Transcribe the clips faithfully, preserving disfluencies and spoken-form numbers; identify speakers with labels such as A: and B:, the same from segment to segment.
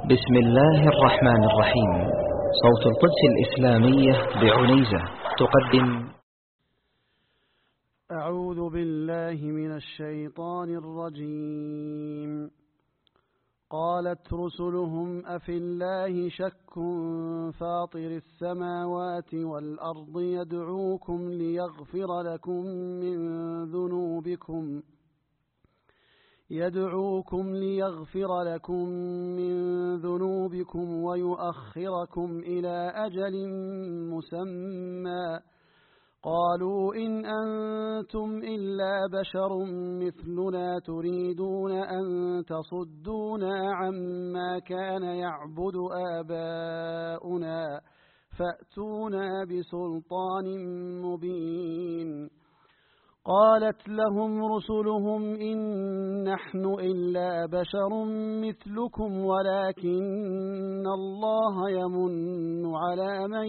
A: بسم الله الرحمن الرحيم. صوت القدس الإسلامية بعنيزة تقدم.
B: أعوذ بالله من الشيطان الرجيم. قالت رسلهم أفي الله شك فاطر السماوات والأرض يدعوكم ليغفر لكم من ذنوبكم يدعوكم ليغفر لكم من ذنوبكم ويؤخركم إلى أجل مسمى. قالوا إن أنتم إلا بشر مثلنا تريدون أن تصدونا عما كان يعبد آباؤنا فأتونا بسلطان مبين. قالت لهم رسلهم إن نحن إلا بشر مثلكم ولكن الله يمن على من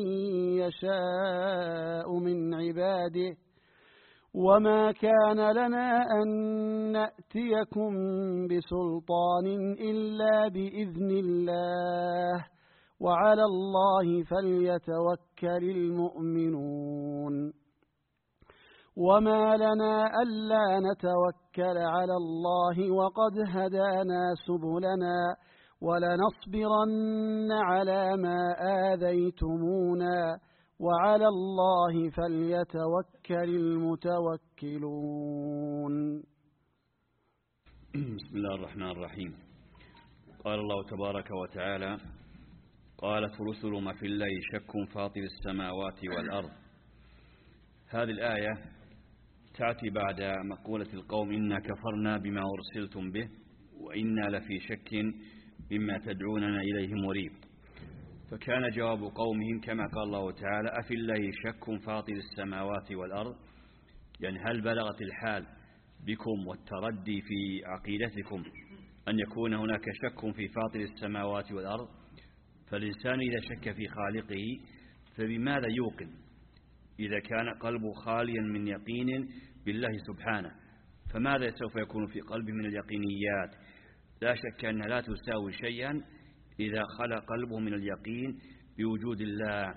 B: يشاء من عباده وما كان لنا أن نأتيكم بسلطان إلا بإذن الله وعلى الله فليتوكل المؤمنون. وما لنا ألا نتوكل على الله وقد هدانا سبلنا ولنصبرن على ما آذيتمونا وعلى الله فليتوكل المتوكلون.
C: بسم الله الرحمن الرحيم. قال الله تبارك وتعالى: قالت رسل ما في الله شك فاطر السماوات والأرض. هذه الآية تأتي بعد مقولة القوم إنا كفرنا بما أرسلتم به وإنا لفي شك مما تدعوننا إليه مريب. فكان جواب قومهم كما قال الله تعالى: أفي الله شك فاطر السماوات والأرض، يعني هل بلغت الحال بكم والتردي في عقيدتكم أن يكون هناك شك في فاطر السماوات والأرض؟ فالإنسان إذا شك في خالقه فبماذا يوقن إذا كان قلبه خاليا من يقين بالله سبحانه؟ فماذا سوف يكون في قلبه من اليقينيات؟ لا شك أنها لا تساوي شيئا إذا خلى قلبه من اليقين بوجود الله.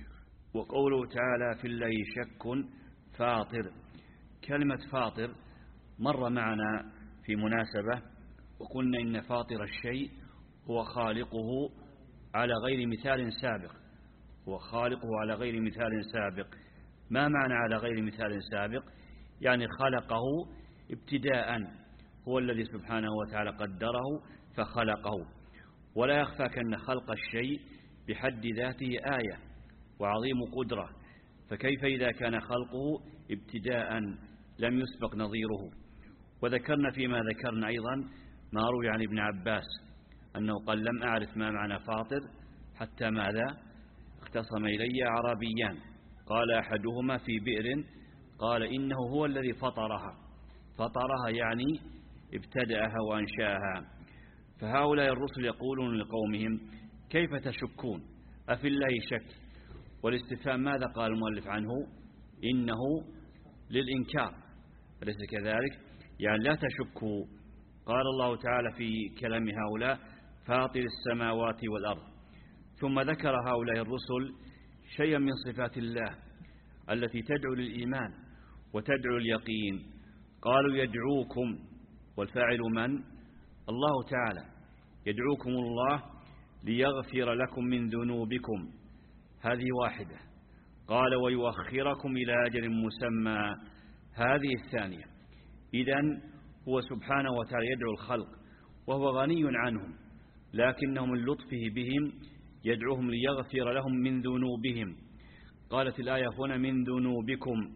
C: وقوله تعالى: في الله شك فاطر. كلمة فاطر مر معنا في مناسبة وقلنا إن فاطر الشيء هو خالقه على غير مثال سابق، هو خالقه على غير مثال سابق. ما معنى على غير مثال سابق؟ يعني خلقه ابتداء، هو الذي سبحانه وتعالى قدره فخلقه. ولا يخفاك أن خلق الشيء بحد ذاته آية وعظيم قدرة، فكيف إذا كان خلقه ابتداء لم يسبق نظيره؟ وذكرنا فيما ذكرنا أيضا ما روي عن ابن عباس أنه قال: لم أعرف ما معنى فاطر حتى ماذا؟ اختصم إلي أعرابيان، قال أحدهما في بئر، قال إنه هو الذي فطرها. فطرها يعني ابتدأها وأنشأها. فهؤلاء الرسل يقولون لقومهم: كيف تشكون؟ أفي الله شك؟ والاستفهام ماذا قال المؤلف عنه؟ إنه للإنكار، أليس كذلك؟ يعني لا تشكوا. قال الله تعالى في كلام هؤلاء: فاطر السماوات والأرض. ثم ذكر هؤلاء الرسل شيئا من صفات الله التي تدعو للإيمان وتدعو اليقين. قالوا: يدعوكم، والفاعل من؟ الله تعالى. يدعوكم الله ليغفر لكم من ذنوبكم، هذه واحدة. قال: ويؤخركم إلى أجل مسمى، هذه الثانية. إذن هو سبحانه وتعالى يدعو الخلق وهو غني عنهم، لكنه من لطفه بهم يدعوهم ليغفر لهم من ذنوبهم. قالت الآية هنا: من ذنوبكم.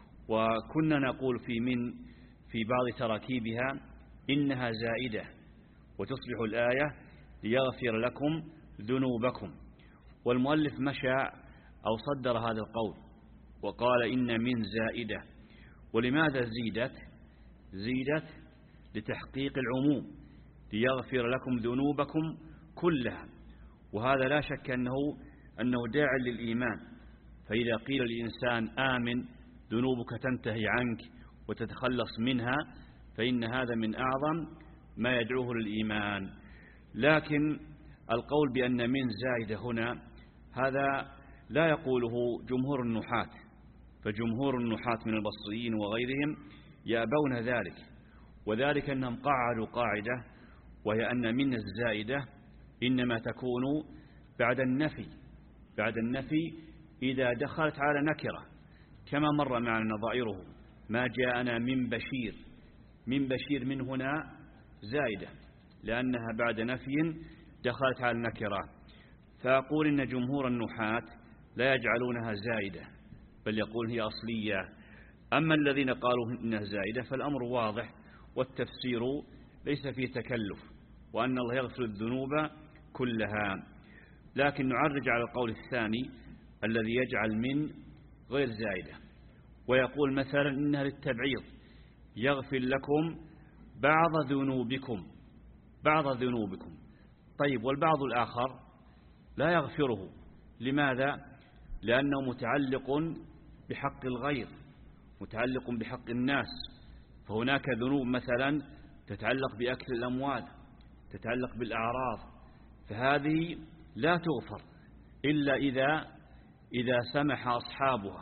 C: وكنا نقول في من في بعض تراكيبها إنها زائدة وتصبح الآية ليغفر لكم ذنوبكم. والمؤلف مشى أو صدر هذا القول وقال إن من زائدة. ولماذا زيدت؟ زيدت لتحقيق العموم، ليغفر لكم ذنوبكم كلها. وهذا لا شك أنه, أنه داع للإيمان. فإذا قيل للإنسان آمن ذنوبك تنتهي عنك وتتخلص منها، فإن هذا من أعظم ما يدعوه للإيمان. لكن القول بأن من زائدة هنا هذا لا يقوله جمهور النحاة، فجمهور النحاة من البصريين وغيرهم يأبون ذلك، وذلك أنهم قعدوا قاعدة، وهي أن من الزائدة إنما تكون بعد النفي بعد النفي إذا دخلت على نكرة، كما مر معنا نظائره: ما جاءنا من بشير. من بشير من هنا زائدة لأنها بعد نفي دخلت على النكرة. فأقول إن جمهور النحاة لا يجعلونها زائدة، بل يقول هي أصلية. أما الذين قالوا إنها زائدة فالأمر واضح، والتفسير ليس فيه تكلف، وأن الله يغفر الذنوب كلها. لكن نعرج على القول الثاني الذي يجعل من غير زائدة، ويقول مثلا إنها للتبعيض: يغفر لكم بعض ذنوبكم بعض ذنوبكم. طيب، والبعض الآخر لا يغفره. لماذا؟ لأنه متعلق بحق الغير، متعلق بحق الناس. فهناك ذنوب مثلا تتعلق بأكل الأموال، تتعلق بالأعراض، فهذه لا تغفر إلا إذا إذا سمح أصحابها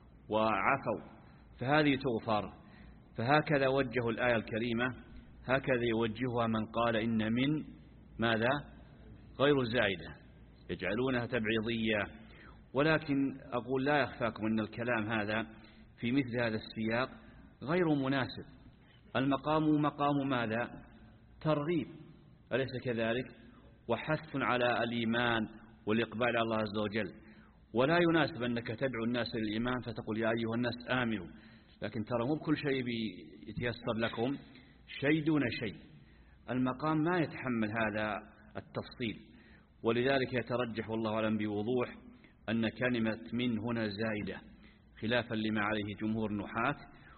C: وعفوا، فهذه تغفر. فهكذا وجه الآية الكريمة، هكذا يوجهها من قال إن من ماذا غير زائدة، يجعلونها تبعيضية. ولكن أقول لا يخفاكم أن الكلام هذا في مثل هذا السياق غير مناسب. المقام مقام ماذا؟ ترغيب، أليس كذلك؟ وحث على الإيمان والإقبال على الله عز وجل. ولا يناسب أنك تدعو الناس للإيمان فتقول يا أيها الناس آمنوا، لكن ترى مو بكل شيء يتيسر لكم، شيء دون شيء. المقام ما يتحمل هذا التفصيل، ولذلك يترجح والله أعلم بوضوح أن كلمة من هنا زائدة، خلافا لما عليه جمهور النحاة.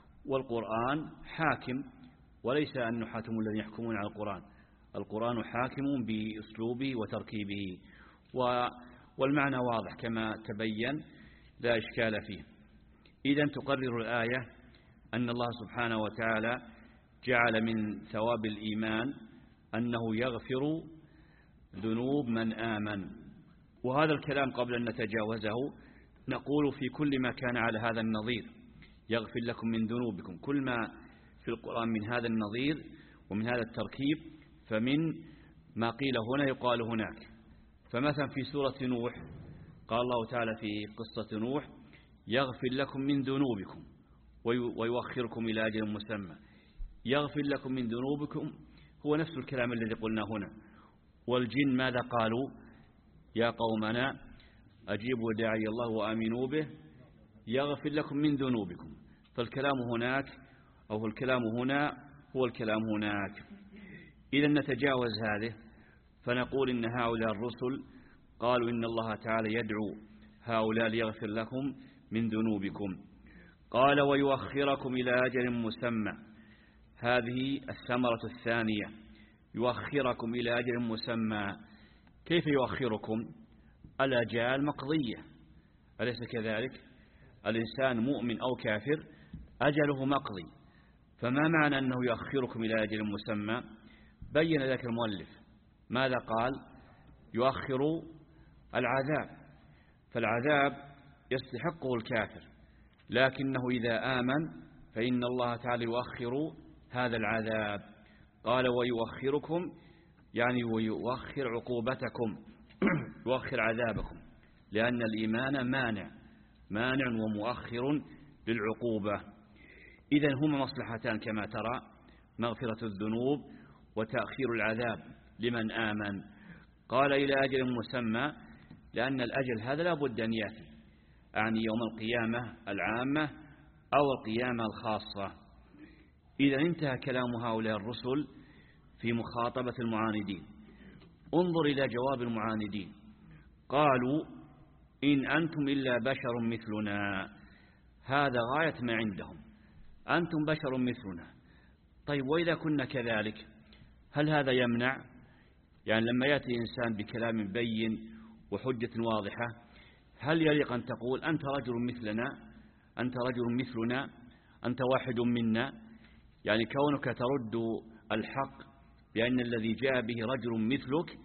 C: والقرآن حاكم، وليس النحاة هم الذين يحكمون على القرآن، القرآن حاكم بأسلوبه وتركيبه، والمعنى واضح كما تبين، لا إشكال فيه. إذن تقرر الآية أن الله سبحانه وتعالى جعل من ثواب الإيمان أنه يغفر ذنوب من آمن. وهذا الكلام قبل أن نتجاوزه نقول في كل ما كان على هذا النظير: يغفر لكم من ذنوبكم. كل ما في القرآن من هذا النظير ومن هذا التركيب فمن ما قيل هنا يقال هناك. فمثلا في سورة نوح قال الله تعالى في قصة نوح: يغفر لكم من ذنوبكم ويوخركم إلى أجل مسمى. يغفر لكم من ذنوبكم هو نفس الكلام الذي قلنا هنا. والجن ماذا قالوا؟ يا قومنا أجيبوا داعي الله وآمنوا به يغفر لكم من ذنوبكم. فالكلام هناك أو الكلام هنا هو الكلام هناك. إذا نتجاوز هذه فنقول إن هؤلاء الرسل قالوا إن الله تعالى يدعو هؤلاء ليغفر لكم من ذنوبكم. قال: ويؤخركم إلى أجل مسمى. هذه الثمرة الثانية، يؤخركم إلى أجل مسمى. كيف يؤخركم؟ الأجال مقضية، أليس كذلك؟ الإنسان مؤمن أو كافر أجله مقضي، فما معنى أنه يؤخركم إلى أجل مسمى؟ بين ذلك المؤلف. ماذا قال؟ يؤخر العذاب، فالعذاب يستحقه الكافر، لكنه إذا آمن فإن الله تعالى يؤخر هذا العذاب. قال: ويؤخركم يعني ويؤخر عقوبتكم يؤخر عذابكم، لأن الإيمان مانع مانع ومؤخر للعقوبة. إذن هما مصلحتان كما ترى: مغفرة الذنوب وتأخير العذاب لمن آمن. قال: إلى أجل مسمى، لأن الأجل هذا لا بد أن يأتي، يعني يوم القيامة العامة أو القيامة الخاصة. إذا انتهى كلام هؤلاء الرسل في مخاطبة المعاندين. انظر إلى جواب المعاندين. قالوا: إن أنتم إلا بشر مثلنا. هذا غاية ما عندهم، أنتم بشر مثلنا. طيب، وإذا كنا كذلك هل هذا يمنع؟ يعني لما يأتي إنسان بكلام بين وحجة واضحة، هل يليق أن تقول أنت رجل مثلنا، أنت رجل مثلنا، أنت واحد منا؟ يعني كونك ترد الحق بأن الذي جاء به رجل مثلك،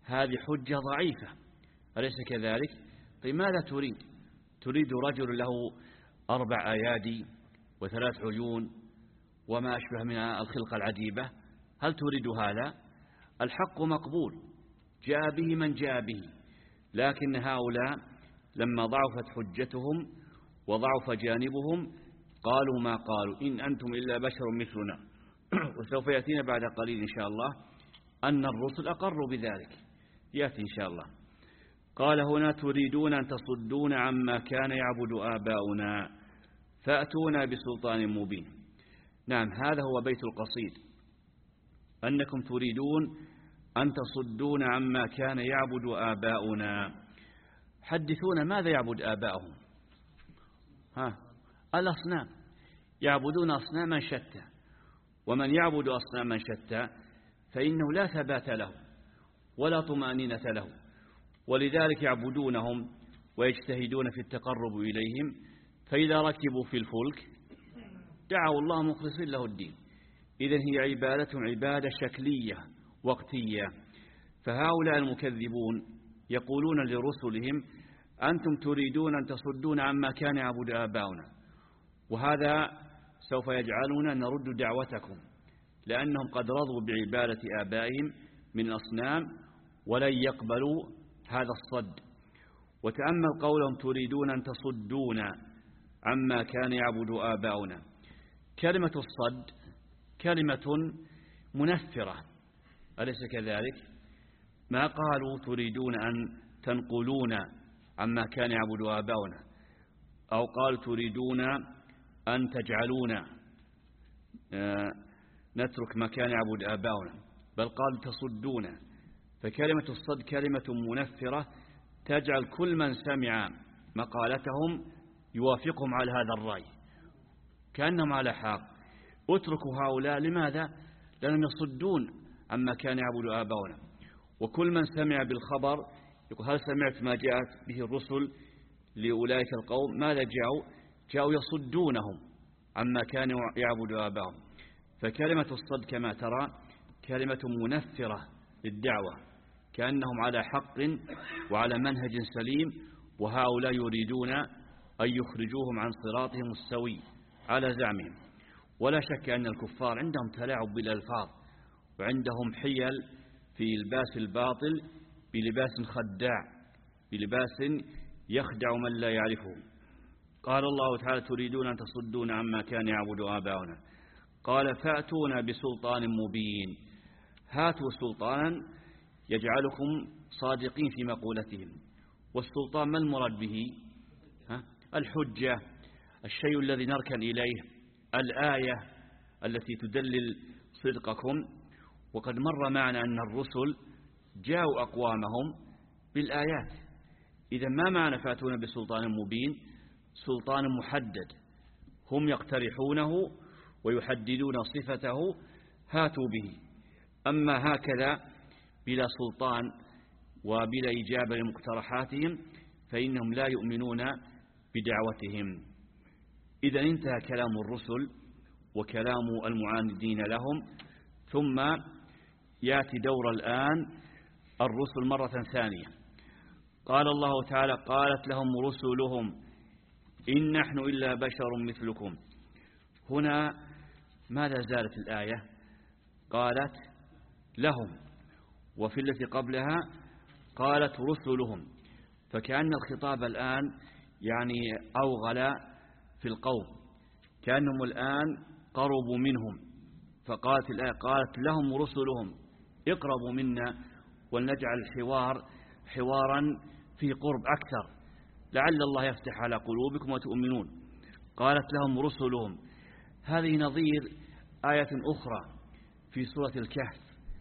C: هذه حجة ضعيفة، أليس كذلك؟ طيب ماذا تريد؟ تريد رجل له أربع أيادي وثلاث عيون وما أشبه من الخلقة العجيبة؟ هل تريد هذا؟ الحق مقبول، جاء به من جاء به، لكن هؤلاء لما ضعفت حجتهم وضعف جانبهم قالوا ما قالوا، إن أنتم إلا بشر مثلنا. وسوف يأتينا بعد قليل إن شاء الله أن الرسل أقروا بذلك، يأتي إن شاء الله. قال هنا تريدون أن تصدون عما كان يعبد آباؤنا فأتونا بسلطان مبين. نعم، هذا هو بيت القصيد، أنكم تريدون أن تصدون عما كان يعبد آباؤنا. حدثونا ماذا يعبد آباؤهم؟ ها، الأصنام، يعبدون أصناما شتى، ومن يعبد أصناما شتى فإنه لا ثبات له ولا طمأنينة له، ولذلك يعبدونهم ويجتهدون في التقرب إليهم، فإذا ركبوا في الفلك دعوا الله مخلصين له الدين. إذن هي عبادتهم عبادة شكلية وقتية. فهؤلاء المكذبون يقولون لرسلهم أنتم تريدون أن تصدون عما كان يعبد آباؤنا، وهذا سوف يجعلنا نرد دعوتكم، لأنهم قد رضوا بعبادة آبائهم من الأصنام ولن يقبلوا هذا الصد. وتأمل قولهم تريدون أن تصدون عما كان يعبد آباؤنا. كلمة الصد كلمة منفرة، أليس كذلك؟ ما قالوا تريدون أن تنقلون عما كان يعبد آباؤنا، أو قالوا تريدون أن تجعلون نترك ما كان يعبد آباؤنا، بل قالوا تصدون. فكلمة الصد كلمة منفرة تجعل كل من سمع مقالتهم يوافقهم على هذا الرأي كأنهم على حق. اتركوا هؤلاء، لماذا؟ لأنهم يصدون عما كان يعبد آباؤنا. وكل من سمع بالخبر يقول هل سمعت ما جاءت به الرسل لأولئك القوم؟ ماذا جاءوا؟ جاءوا يصدونهم عما كانوا يعبد آباؤهم. فكلمة الصد كما ترى كلمة منفرة للدعوة، كأنهم على حق وعلى منهج سليم، وهؤلاء يريدون أن يخرجوهم عن صراطهم السوي على زعمهم. ولا شك أن الكفار عندهم تلاعب بالألفاظ، وعندهم حيل في لباس الباطل بلباس خداع، بلباس يخدع من لا يعرفه. قال الله تعالى تريدون أن تصدون عما كان يعبد آباؤنا. قال فأتونا بسلطان مبين. هاتوا سلطانا يجعلكم صادقين في مقولتهم. والسلطان ما المراد به؟ ها؟ الحجة، الشيء الذي نركن إليه، الآية التي تدلل صدقكم. وقد مر معنا أن الرسل جاءوا أقوامهم بالآيات. إذا ما معنى فأتونا بسلطان مبين؟ سلطان محدد هم يقترحونه ويحددون صفته، هاتوا به. أما هكذا بلا سلطان وبلا إجابة لمقترحاتهم فإنهم لا يؤمنون بدعوتهم. إذا انتهى كلام الرسل وكلام المعاندين لهم، ثم يأتي دور الآن الرسل مرة ثانية. قال الله تعالى قالت لهم رسلهم إن نحن إلا بشر مثلكم. هنا ماذا زالت الآية؟ قالت لهم، وفي التي قبلها قالت رسلهم، فكأن الخطاب الآن يعني أوغل في القوم، كأنهم الآن قربوا منهم. فقالت الآية قالت لهم رسلهم اقربوا منا ولنجعل الحوار حوارا في قرب أكثر لعل الله يفتح على قلوبكم وتؤمنون. قالت لهم رسلهم، هذه نظير آية أخرى في سورة الكهف،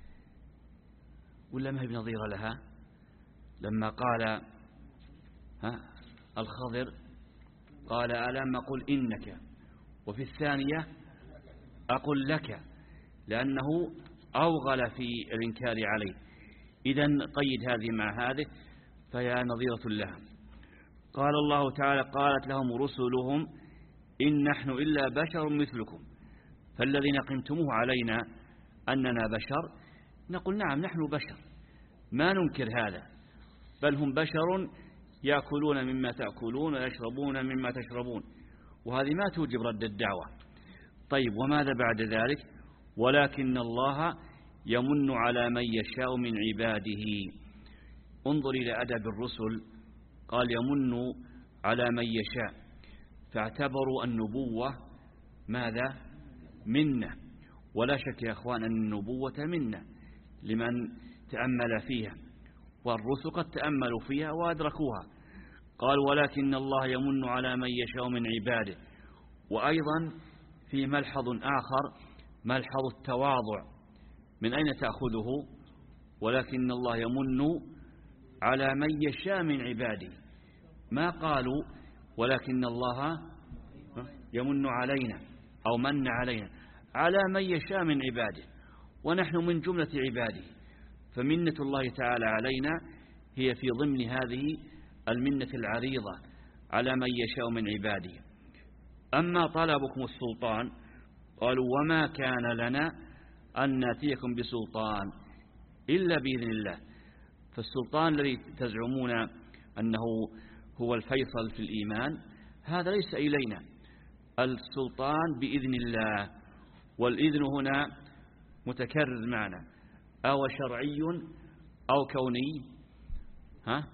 C: ولا ما هي بنظيرة لها؟ لما قال ها الخضر قال ألم أقل إنك، وفي الثانية أقول لك، لأنه أوغل في الإنكار عليه. إذن قيد هذه مع هذه فهي نظيرة لها. قال الله تعالى قالت لهم رسلهم إن نحن إلا بشر مثلكم. فالذين قمتموه علينا أننا بشر نقول نعم نحن بشر، ما ننكر هذا، بل هم بشر يأكلون مما تأكلون ويشربون مما تشربون، وهذه ما توجب رد الدعوة. طيب وماذا بعد ذلك؟ ولكن الله يمن على من يشاء من عباده. انظر إلى أدب الرسل، قال يمن على من يشاء، فاعتبروا النبوة ماذا؟ منة. ولا شك يا أخوان أن النبوة منة لمن تأمل فيها، والرسل قد تأملوا فيها وأدركوها. قال ولكن الله يمن على من يشاء من عباده. وأيضا في ملحظ آخر، ملحظ التواضع. من أين تأخذه؟ ولكن الله يمن على من يشاء من عباده. ما قالوا ولكن الله يمن علينا أو من علينا، على من يشاء من عباده، ونحن من جملة عباده، فمنة الله تعالى علينا هي في ضمن هذه المنة العريضة على من يشاء من عباده. أما طلبكم السلطان، قالوا وما كان لنا أن نأتيكم بسلطان إلا بإذن الله. فالسلطان الذي تزعمون أنه هو الفيصل في الإيمان هذا ليس إلينا، السلطان بإذن الله، والإذن هنا متكرر معنا، أو شرعي أو كوني. ها؟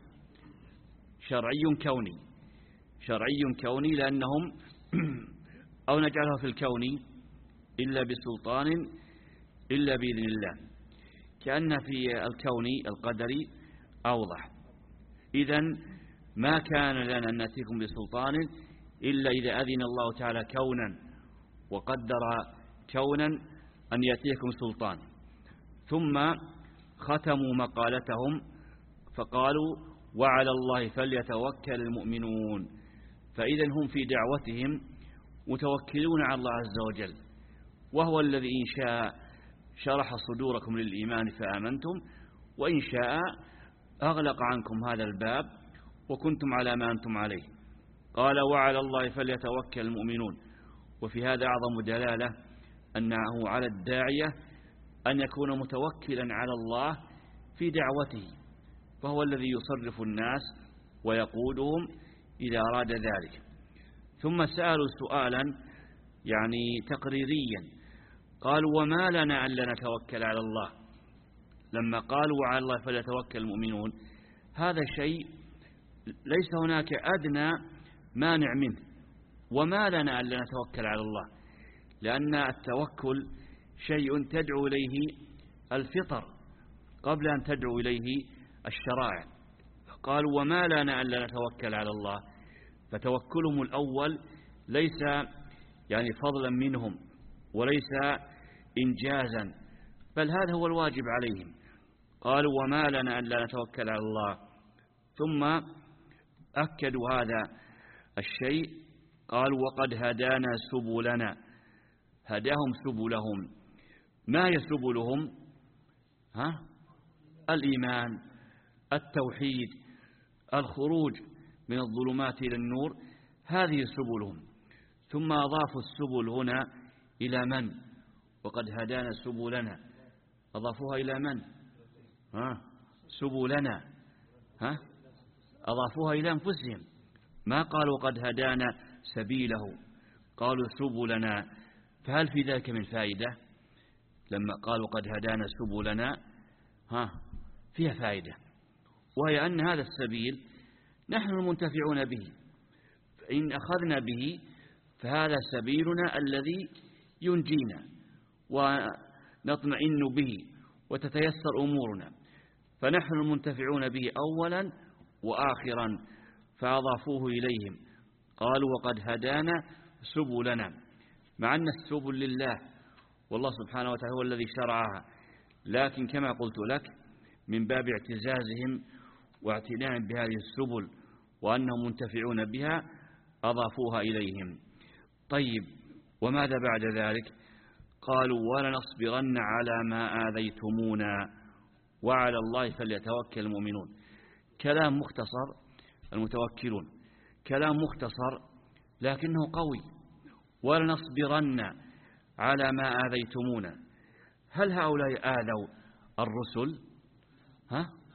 C: شرعي كوني، شرعي كوني لأنهم أو نجعلها في الكوني إلا بسلطان إلا بإذن الله، كأن في الكوني القدري أوضح. إذن ما كان لنا أن نأتيكم بسلطان إلا إذا أذن الله تعالى كونا وقدر كونا أن يأتيكم سلطان. ثم ختموا مقالتهم فقالوا وعلى الله فليتوكل المؤمنون. فإذا هم في دعوتهم متوكلون على الله عز وجل، وهو الذي إن شاء شرح صدوركم للإيمان فآمنتم، وإن شاء أغلق عنكم هذا الباب وكنتم على ما أنتم عليه. قال وعلى الله فليتوكل المؤمنون. وفي هذا أعظم دلالة أنه على الداعية أن يكون متوكلا على الله في دعوته، فهو الذي يصرف الناس ويقودهم إذا أراد ذلك. ثم سألوا سؤالا يعني تقريريا، قالوا وما لنا ألا نتوكل على الله. لما قالوا وعلى الله فليتوكل المؤمنون، هذا شيء ليس هناك أدنى مانع منه. وما لنا ألا نتوكل على الله، لأن التوكل شيء تدعو إليه الفطر قبل أن تدعو إليه الشرائع. قالوا وما لنا ألا نتوكل على الله، فتوكلهم الأول ليس يعني فضلا منهم وليس إنجازا، بل هذا هو الواجب عليهم. قالوا وما لنا ألا نتوكل على الله، ثم أكدوا هذا الشيء، قالوا وقد هدانا سبلنا. هداهم سبلهم. ما هي سبلهم؟ ها؟ الإيمان، التوحيد، الخروج من الظلمات إلى النور، هذه سبلهم. ثم أضافوا السبل هنا إلى من؟ وقد هدانا سبلنا، أضافوها إلى من؟ ها؟ سبلنا، ها؟ أضافوها إلى أنفسهم، ما قالوا قد هدانا سبيله، قالوا سبلنا. فهل في ذلك من فائدة؟ لما قالوا قد هدانا سبلنا، ها فيها فائدة، وهي أن هذا السبيل نحن المنتفعون به، فإن أخذنا به فهذا سبيلنا الذي ينجينا ونطمئن به وتتيسر أمورنا، فنحن المنتفعون به أولا وآخرا. فأضافوه إليهم، قالوا وقد هدانا سبلنا، مع أن السبل لله والله سبحانه وتعالى هو الذي شرعها، لكن كما قلت لك من باب اعتزازهم واعتناء بهذه السبل وأنهم منتفعون بها أضافوها إليهم. طيب وماذا بعد ذلك؟ قالوا ولنصبرن على ما آذيتمونا وعلى الله فليتوكل المؤمنون. كلام مختصر، المتوكلون كلام مختصر لكنه قوي. ولنصبرن على ما آذيتمونا، هل هؤلاء آذوا الرسل؟ ها؟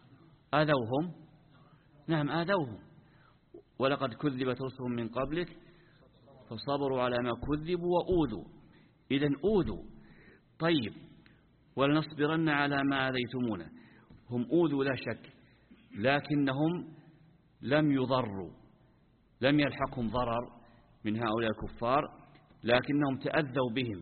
C: آذوهم، نعم آذوهم، ولقد كذبت رسل من قبلك فصبروا على ما كذبوا وأوذوا، إذن أوذوا. طيب ولنصبرن على ما آذيتمونا، هم أوذوا لا شك، لكنهم لم يضروا، لم يلحقهم ضرر من هؤلاء الكفار، لكنهم تأذوا بهم،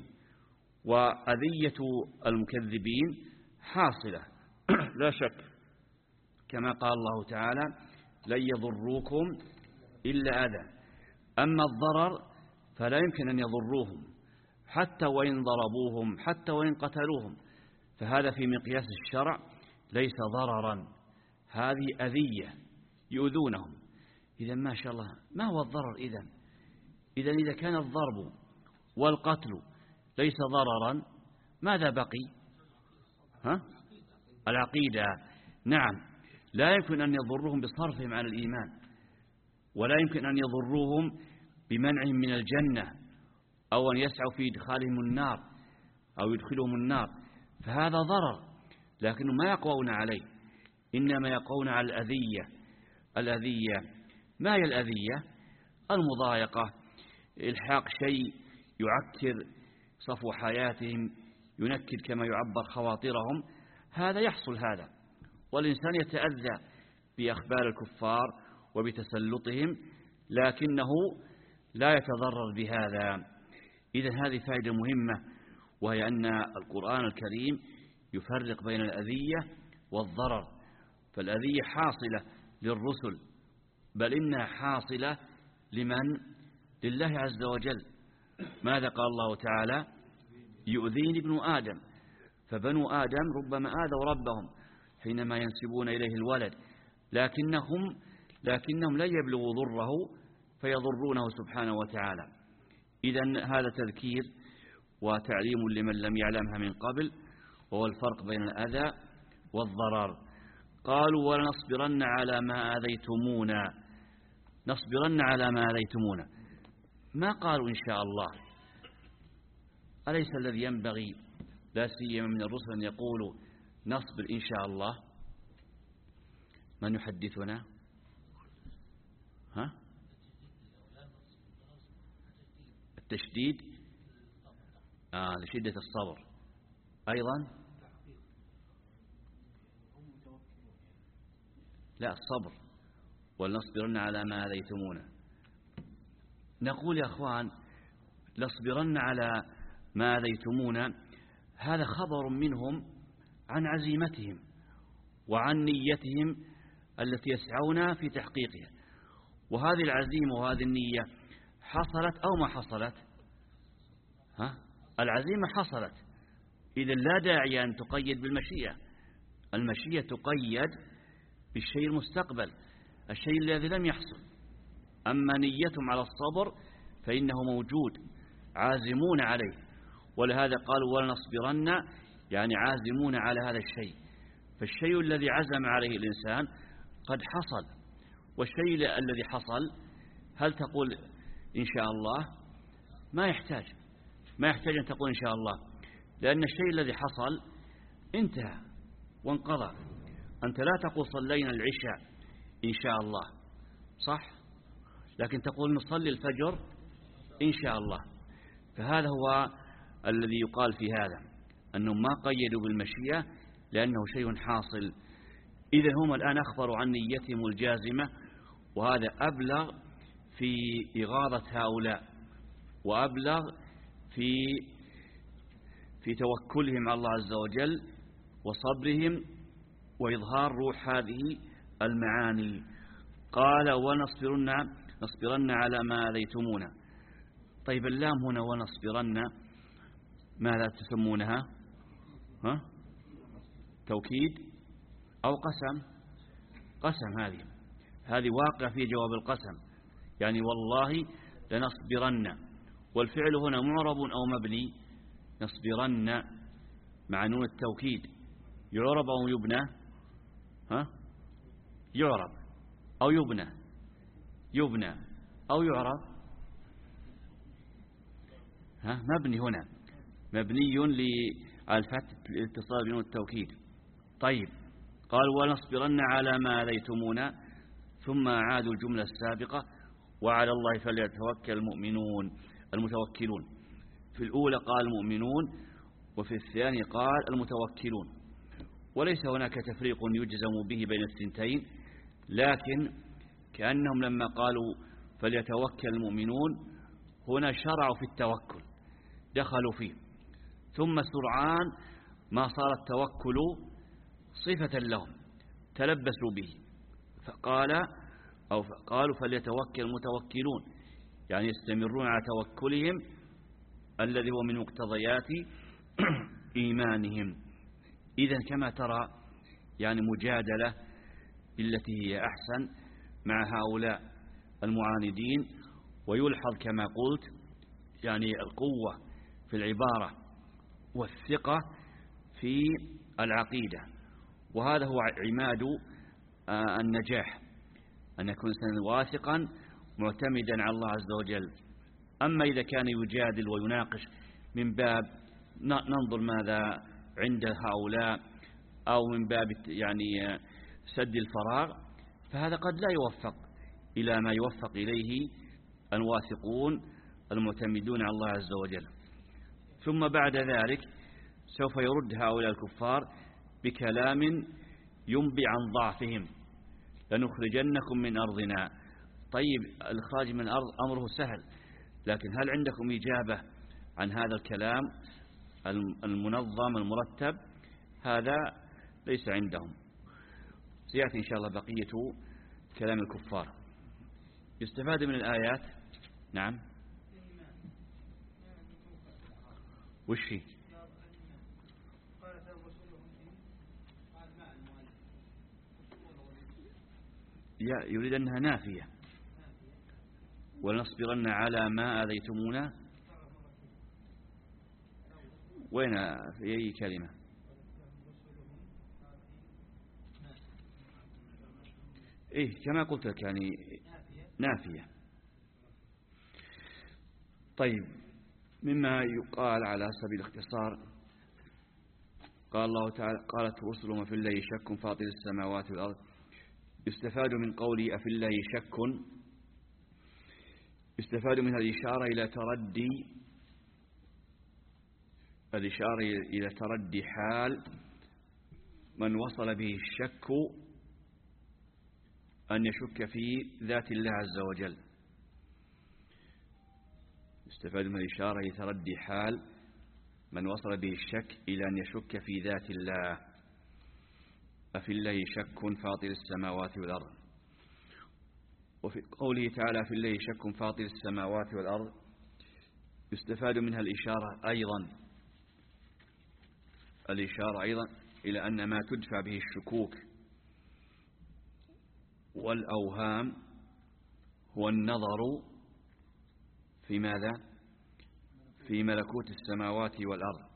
C: وأذية المكذبين حاصلة لا شك، كما قال الله تعالى لن يضروكم إلا أذى. أما الضرر فلا يمكن أن يضروهم حتى وإن ضربوهم، حتى وإن قتلوهم، فهذا في مقياس الشرع ليس ضررا، هذه أذية يؤذونهم. إذا ما شاء الله ما هو الضرر؟ إذن إذا إذا كان الضرب والقتل ليس ضررا ماذا بقي؟ ها؟ العقيدة. نعم، لا يمكن أن يضروهم بصرفهم عن الإيمان، ولا يمكن أن يضروهم بمنعهم من الجنة، أو أن يسعوا في إدخالهم النار أو يدخلهم النار، فهذا ضرر، لكنهم ما يقوون عليه، إنما يقوون على الأذية. الأذية ما هي الأذية؟ المضايقة، إلحاق شيء يعكر صفو حياتهم، ينكد كما يعبر خواطرهم، هذا يحصل هذا، والإنسان يتأذى بأخبار الكفار وبتسلطهم، لكنه لا يتضرر بهذا. إذن هذه فائدة مهمة، وهي أن القرآن الكريم يفرق بين الأذية والضرر، فالأذية حاصلة للرسل، بل إنها حاصلة لمن؟ لله عز وجل. ماذا قال الله تعالى؟ يؤذيني ابن آدم، فبنو آدم ربما آذوا ربهم حينما ينسبون إليه الولد، لكنهم لكنهم لا يبلغوا ضره فيضرونه سبحانه وتعالى. إذن هذا تذكير وتعليم لمن لم يعلمها من قبل، وهو الفرق بين الأذى والضرر. قالوا ولنصبرن على ما آذيتمونا، نصبرن على ما آذيتمونا، ما قالوا إن شاء الله. أليس الذي ينبغي لا سيما من الرسل أن يقولوا نصبر إن شاء الله؟ من يحدثنا؟ ها؟ التشديد آه لشدة الصبر. أيضا لا الصبر، ولنصبرن على ما آذيتمونا. نقول يا أخوان لنصبرن على ما آذيتمونا، هذا خبر منهم عن عزيمتهم وعن نيتهم التي يسعون في تحقيقها، وهذه العزيمة وهذه النية حصلت أو ما حصلت؟ ها؟ العزيمة حصلت، إذن لا داعي أن تقيد بالمشيئة، المشيئة تقيد بالشيء المستقبل، الشيء الذي لم يحصل. أما نيتهم على الصبر فإنه موجود، عازمون عليه، ولهذا قالوا ولنصبرن، يعني عازمون على هذا الشيء. فالشيء الذي عزم عليه الإنسان قد حصل، والشيء الذي حصل هل تقول إن شاء الله؟ ما يحتاج ما يحتاج أن تقول إن شاء الله، لأن الشيء الذي حصل انتهى وانقضى. أنت لا تقول صلينا العشاء إن شاء الله، صح؟ لكن تقول نصلي الفجر إن شاء الله. فهذا هو الذي يقال في هذا، أنهم ما قيدوا بالمشيئة لأنه شيء حاصل. إذن هم الآن أخبروا عن نيتهم الجازمة، وهذا أبلغ في إغاظة هؤلاء، وأبلغ في في توكلهم على الله عز وجل وصبرهم وإظهار روح هذه المعاني. قال ونصبرن نصبرن على ما آذيتمونا. طيب اللام هنا ونصبرن ماذا تسمونها؟ ها؟ توكيد أو قسم؟ قسم. هذه هذه واقع في جواب القسم، يعني والله لنصبرن، والفعل هنا معرب أو مبني؟ نصبرن مع نون التوكيد، يعرب أو يبنى؟ ها؟ يعرب أو يبنى؟ يبنى أو يعرب؟ ها؟ مبني هنا، مبني على الفتح الاتصال بنون التوكيد. طيب قال ولنصبرن على ما آذيتمونا، ثم أعادوا الجملة السابقة وعلى الله فليتوكل المؤمنون المتوكلون. في الأولى قال المؤمنون، وفي الثاني قال المتوكلون، وليس هناك تفريق يجزم به بين الثنتين، لكن كأنهم لما قالوا فليتوكل المؤمنون هنا شرعوا في التوكل، دخلوا فيه، ثم سرعان ما صار التوكل صفة لهم تلبسوا به، فقال أو قالوا فليتوكل المتوكلون، يعني يستمرون على توكلهم الذي هو من مقتضيات إيمانهم. إذن كما ترى يعني مجادلة بالتي هي أحسن مع هؤلاء المعاندين، ويلحظ كما قلت يعني القوة في العبارة والثقة في العقيدة، وهذا هو عماد النجاح، أن يكون إنسانا واثقا معتمدا على الله عز وجل. أما إذا كان يجادل ويناقش من باب ننظر ماذا عند هؤلاء أو من باب يعني سد الفراغ، فهذا قد لا يوفق إلى ما يوفق إليه الواثقون المعتمدون على الله عز وجل. ثم بعد ذلك سوف يرد هؤلاء الكفار بكلام ينبي عن ضعفهم، لنخرجنكم من أرضنا. طيب الإخراج من الأرض أمره سهل، لكن هل عندكم إجابة عن هذا الكلام المنظم المرتب؟ هذا ليس عندهم. سيأتي إن شاء الله بقية كلام الكفار. يستفاد من الآيات. نعم، وش هي؟ يريد أنها نافية، ولنصبرن على ما آذيتمونا. وين في أي كلمة؟ إيه كما قلت لك يعني نافية. طيب، مما يقال على سبيل الاختصار قال الله تعالى قالت رسلهم في الله شك فاطر السماوات والأرض. يستفاد من قولي أفي الله شك، يستفاد منها الإشارة إلى تردي الإشارة إلى تردي حال من وصل به الشك أن يشك في ذات الله عز وجل. يستفاد من الإشارة إلى تردي حال من وصل به الشك إلى أن يشك في ذات الله. أفي الله شك فاطر السماوات والأرض. وفي قوله تعالى في الله شك فاطر السماوات والأرض يستفاد منها الإشارة أيضا الإشارة أيضا إلى أن ما تدفع به الشكوك والأوهام هو النظر في ماذا؟ في ملكوت السماوات والأرض.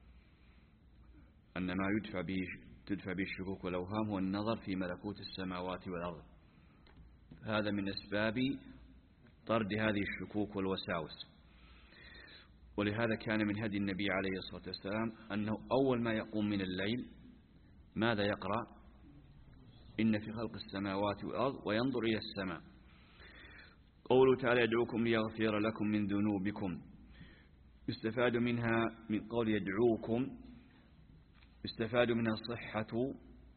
C: أن ما يدفع به تدفع به الشكوك والأوهام هو النظر في ملكوت السماوات والأرض. هذا من أسباب طرد هذه الشكوك والوساوس. ولهذا كان من هدي النبي عليه الصلاة والسلام أنه أول ما يقوم من الليل ماذا يقرأ؟ إن في خلق السماوات والأرض وينظر إلى السماء. قوله تعالى يدعوكم ليغفر لكم من ذنوبكم. يستفاد منها من قول يدعوكم يستفاد منها صحة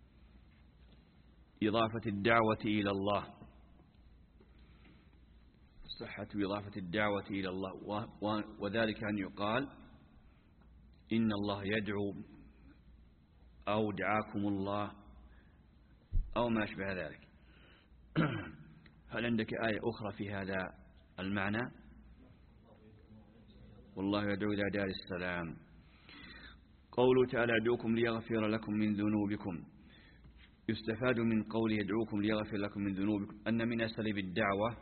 C: إضافة الدعوة إلى الله صحة إضافة الدعوة إلى الله، وذلك أن يقال إن الله يدعو أو دعاكم الله أو ما أشبه ذلك. هل عندك آية أخرى في هذا المعنى؟ والله يدعو إلى دار السلام. قوله تعالى يدعوكم ليغفر لكم من ذنوبكم. يستفاد من قوله يدعوكم ليغفر لكم من ذنوبكم أن من أساليب الدعوة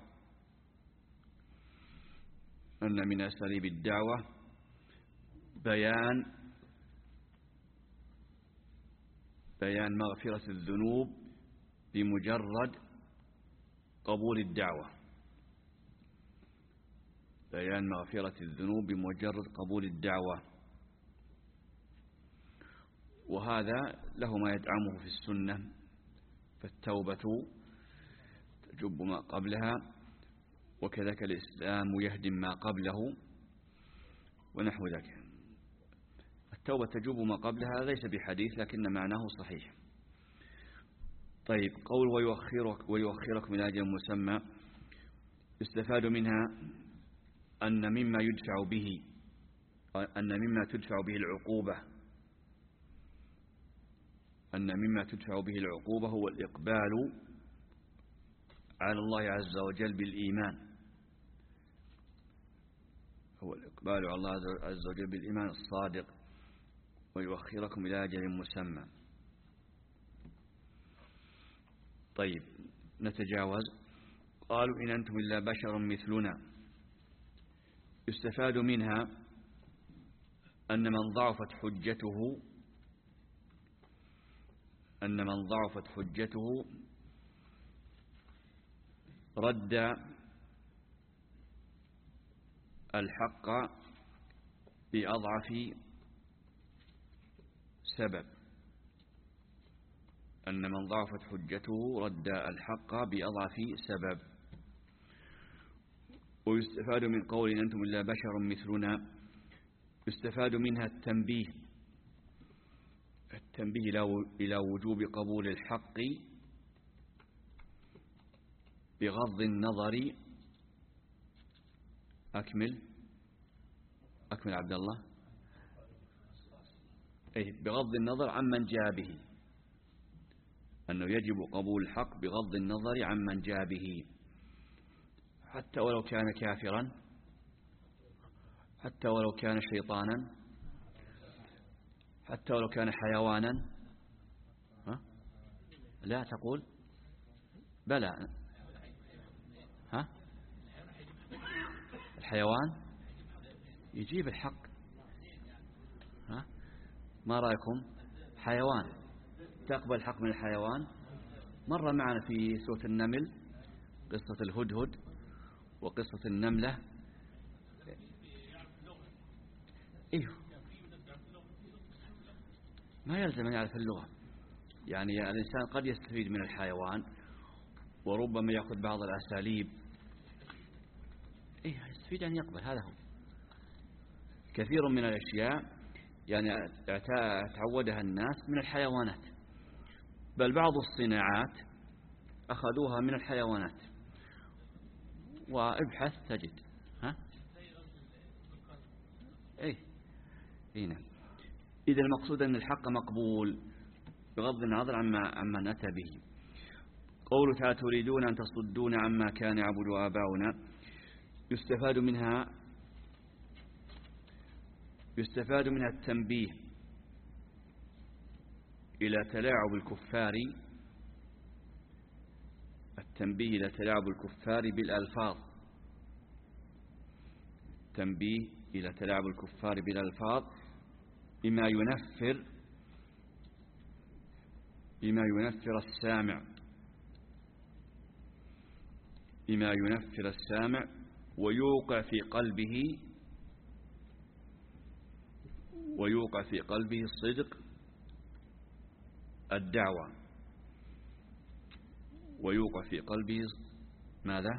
C: أن من أساليب الدعوة بيان بيان مغفرة الذنوب بمجرد قبول الدعوة بيان مغفرة الذنوب بمجرد قبول الدعوة. وهذا له ما يدعمه في السنة، فالتوبة تجب ما قبلها، وكذلك الإسلام يهدم ما قبله ونحو ذلك. التوبة تجب ما قبلها ليس بحديث لكن معناه صحيح. طيب، قول ويؤخرك ويؤخرك من أجل مسمى، يستفاد منها أن مما يدفع به أن مما تدفع به العقوبة أن مما تدفع به العقوبة هو الإقبال على الله عز وجل بالإيمان هو الإقبال على الله عز وجل بالإيمان الصادق، ويؤخركم إلى أجل مسمى. طيب، نتجاوز. قالوا إن أنتم إلا بشر مثلنا، يستفاد منها أن من ضعفت حجته أن من ضعفت حجته رد الحق بأضعف سبب أن من ضعفت حجته رد الحق بأضعف سبب. ويستفاد من قول إن أنتم إلا بشر مثلنا، يستفاد منها التنبيه التنبيه إلى وجوب قبول الحق بغض النظر. أكمل أكمل عبد الله. أي بغض النظر عمن جاء به، أنه يجب قبول الحق بغض النظر عمن جاء به، حتى ولو كان كافرا، حتى ولو كان شيطانا، حتى ولو كان حيوانا. ها؟ لا تقول بلى. ها؟ الحيوان يجيب الحق. ها؟ ما رأيكم؟ حيوان تقبل الحق من الحيوان؟ مر معنا في سورة النمل قصة الهدهد وقصة النملة. إيه، ما يلزم أن يعرف اللغة، يعني الإنسان قد يستفيد من الحيوان وربما يأخذ بعض الأساليب. إيه، يستفيد أن يقبل، هذا هو. كثير من الأشياء يعني تعودها الناس من الحيوانات، بل بعض الصناعات أخذوها من الحيوانات. وابحث تجد. ها؟ إيه هنا. إذا المقصود أن الحق مقبول بغض النظر عما عما أتى به. قوله تعالى تريدون أن تصدون عما كان يعبد آباؤنا، يستفاد منها يستفاد منها التنبيه إلى تلاعب الكفار التنبيه إلى تلاعب الكفار بالألفاظ تنبيه إلى تلاعب الكفار بالألفاظ بما ينفر بما ينفر السامع بما ينفر السامع ويوقع في قلبه ويوقع في قلبه صدق الدعوة ويوقع في قلبه ماذا؟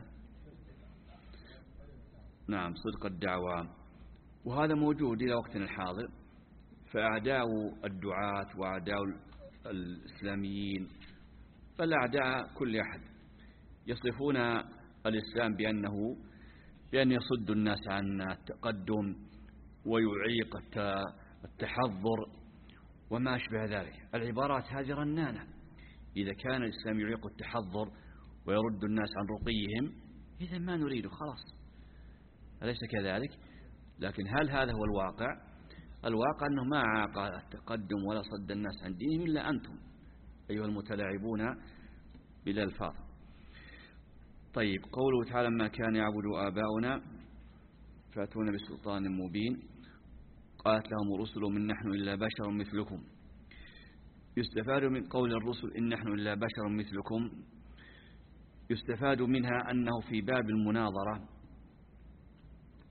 C: نعم، صدق الدعوة. وهذا موجود إلى وقتنا الحاضر، فأعداء الدعاة وأعداء الإسلاميين بل أعداء كل أحد يصفون الإسلام بأنه بأن يصد الناس عن التقدم ويعيق التحضر وما أشبه ذلك. العبارات هذه رنانة. إذا كان الإسلام يعيق التحضر ويرد الناس عن رقيهم، إذا ما نريده خلاص، أليس كذلك؟ لكن هل هذا هو الواقع؟ الواقع أنه ما عاق التقدم ولا صد الناس عن دينهم إلا أنتم أيها المتلاعبون بالألفاظ. طيب، قوله تعالى ما كان يعبد آباؤنا فأتونا بسلطان مبين قالت لهم رسل من نحن إلا بشر مثلكم. يستفاد من قول الرسل إن نحن إلا بشر مثلكم، يستفاد منها أنه في باب المناظرة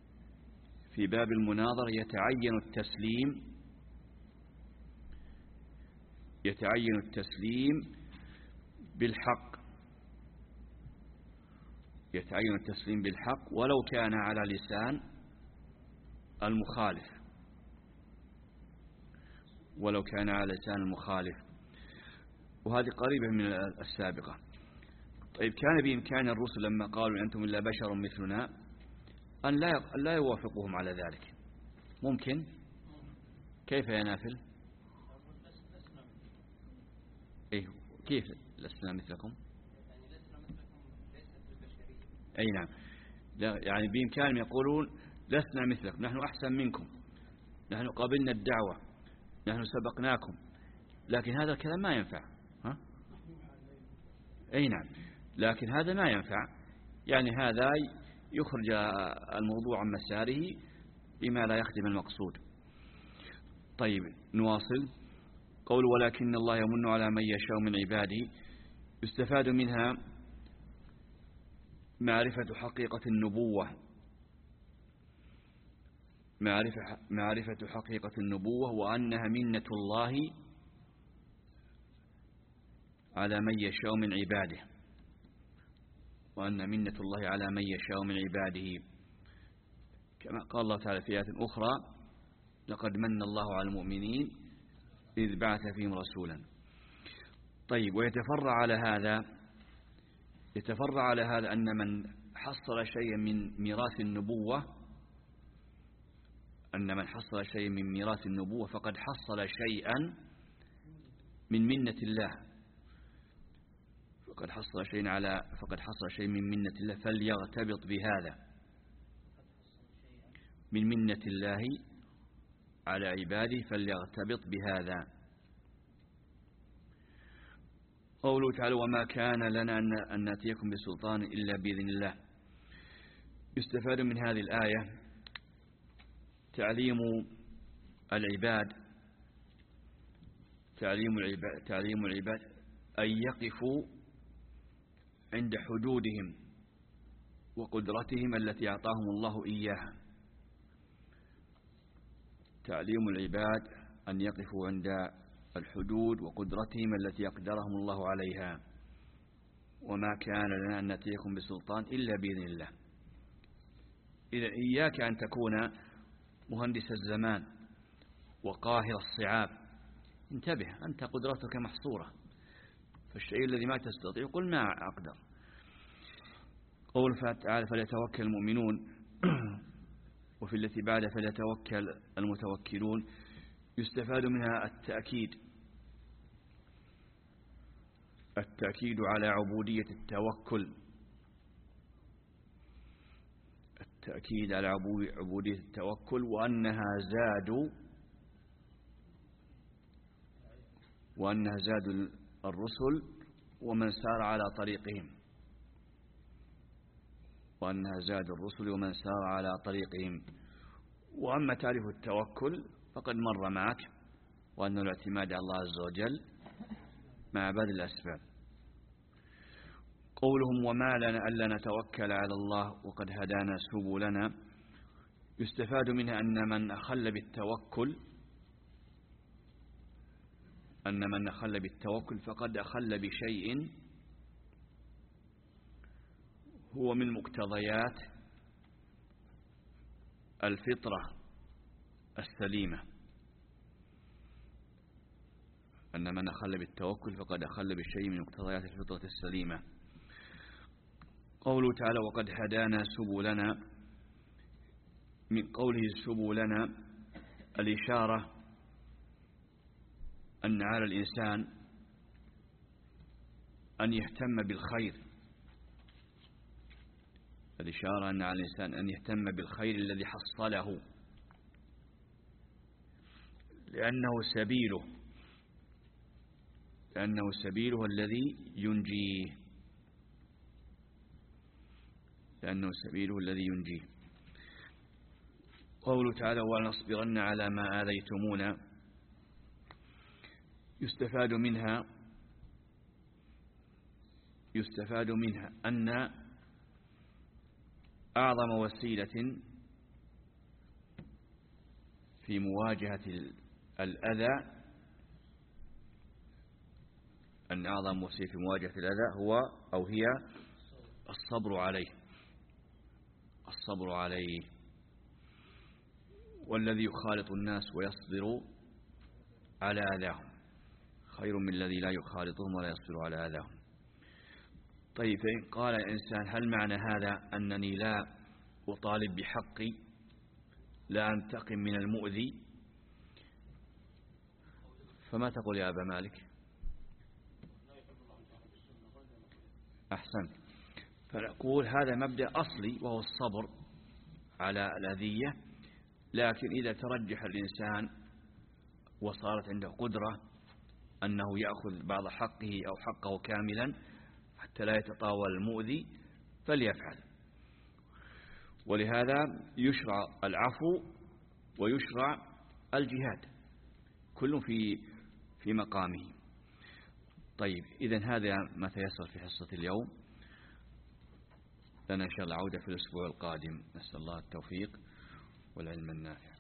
C: في باب المناظرة يتعين التسليم يتعين التسليم بالحق يتعين التسليم بالحق ولو كان على لسان المخالف ولو كان على لسان المخالف وهذه قريبة من السابقة. طيب كان بإمكان الرسل لما قالوا أنتم إلا بشر مثلنا أن لا أن لا يوافقوهم على ذلك؟ ممكن. كيف يا نافل؟ إيه كيف لسنا مثلكم؟ أي نعم، يعني بإمكانهم يقولون لسنا مثلكم، نحن أحسن منكم، نحن قابلنا الدعوة، نحن سبقناكم، لكن هذا الكلام ما ينفع. ها؟ أي نعم، لكن هذا ما ينفع، يعني هذا يخرج الموضوع عن مساره بما لا يخدم المقصود. طيب نواصل. قول ولكن الله يمن على من يشاء من عباده، يستفاد منها معرفة حقيقة النبوة معرفة, معرفة حقيقة النبوة وأنها منة الله على من يشاء من عباده وأن منة الله على من يشاء من عباده، كما قال الله تعالى في آيات أخرى لقد من الله على المؤمنين إذ بعث فيهم رسولا. طيب ويتفرع على هذا يتفرع على هذا أن من حصل شيئا من ميراث النبوة أن من حصل شيئا من ميراث النبوة فقد حصل شيئا من منة الله فقد حصل شيئا على فقد حصل شيئا من منة الله فليغتبط بهذا من منة الله على عباده فليغتبط بهذا. قوله تعالى وما كان لنا أن نأتيكم بسلطان إلا بإذن الله، يستفاد من هذه الآية تعليم العباد تعليم العباد تعليم العباد أن يقفوا عند حدودهم وقدرتهم التي أعطاهم الله إياها. تعليم العباد أن يقفوا عند الحدود وقدرتهم التي أقدرهم الله عليها. وما كان لنا أن نأتيكم بسلطان إلا بإذن الله. إذا إياك أن تكون مهندس الزمان وقاهر الصعاب، انتبه، أنت قدرتك محصورة، فالشيء الذي ما تستطيع قل ما أقدر. قول تعالى فليتوكل المؤمنون وفي التي بعد فليتوكل المتوكلون، يستفاد منها التأكيد التأكيد على عبودية التوكل التأكيد على عبودية التوكل وأنها زاد وأنها زاد الرسل ومن سار على طريقهم وأنها زاد الرسل ومن سار على طريقهم. وأما تعريف التوكل فقد مر معك، وأن الاعتماد على الله عز وجل مع بذل الأسباب. قولهم وما لنا ألا نتوكل على الله وقد هدانا سبلنا، يستفاد منها أن من أخل بالتوكل أن من أخل بالتوكل فقد أخل بشيء هو من مقتضيات الفطرة السليمة. أن من أخل بالتوكل فقد أخل بشيء من مقتضيات الفطرة السليمة. قوله تعالى وقد هدانا سبلنا، من قوله سبلنا الإشارة أن على الإنسان أن يهتم بالخير الإشارة أن على الإنسان أن يهتم بالخير الذي حصله، لأنه سبيله لأنه سبيله الذي ينجيه لأنه سبيله الذي ينجيه. قوله تعالى ولنصبرن على ما آذيتمونا، يستفاد منها يستفاد منها أن أعظم وسيلة في مواجهة الأذى أن أعظم وسيلة في مواجهة الأذى هو أو هي الصبر عليه الصبر عليه والذي يخالط الناس ويصبر على أذاهم خير من الذي لا يخالطهم ولا يصبر على أذاهم. طيب، فإن قال الإنسان هل معنى هذا أنني لا أطالب بحقي، لا أنتقم من المؤذي؟ فما تقول يا أبا مالك؟ أحسنت. فنقول هذا مبدأ أصلي وهو الصبر على الأذية، لكن إذا ترجح الإنسان وصارت عنده قدرة أنه يأخذ بعض حقه أو حقه كاملا حتى لا يتطاول المؤذي فليفعل. ولهذا يشرع العفو ويشرع الجهاد، كل في في مقامه. طيب، إذن هذا ما تيسر في حصة اليوم، لنا إن شاء الله عودة في الأسبوع القادم. نسأل الله التوفيق والعلم النافع.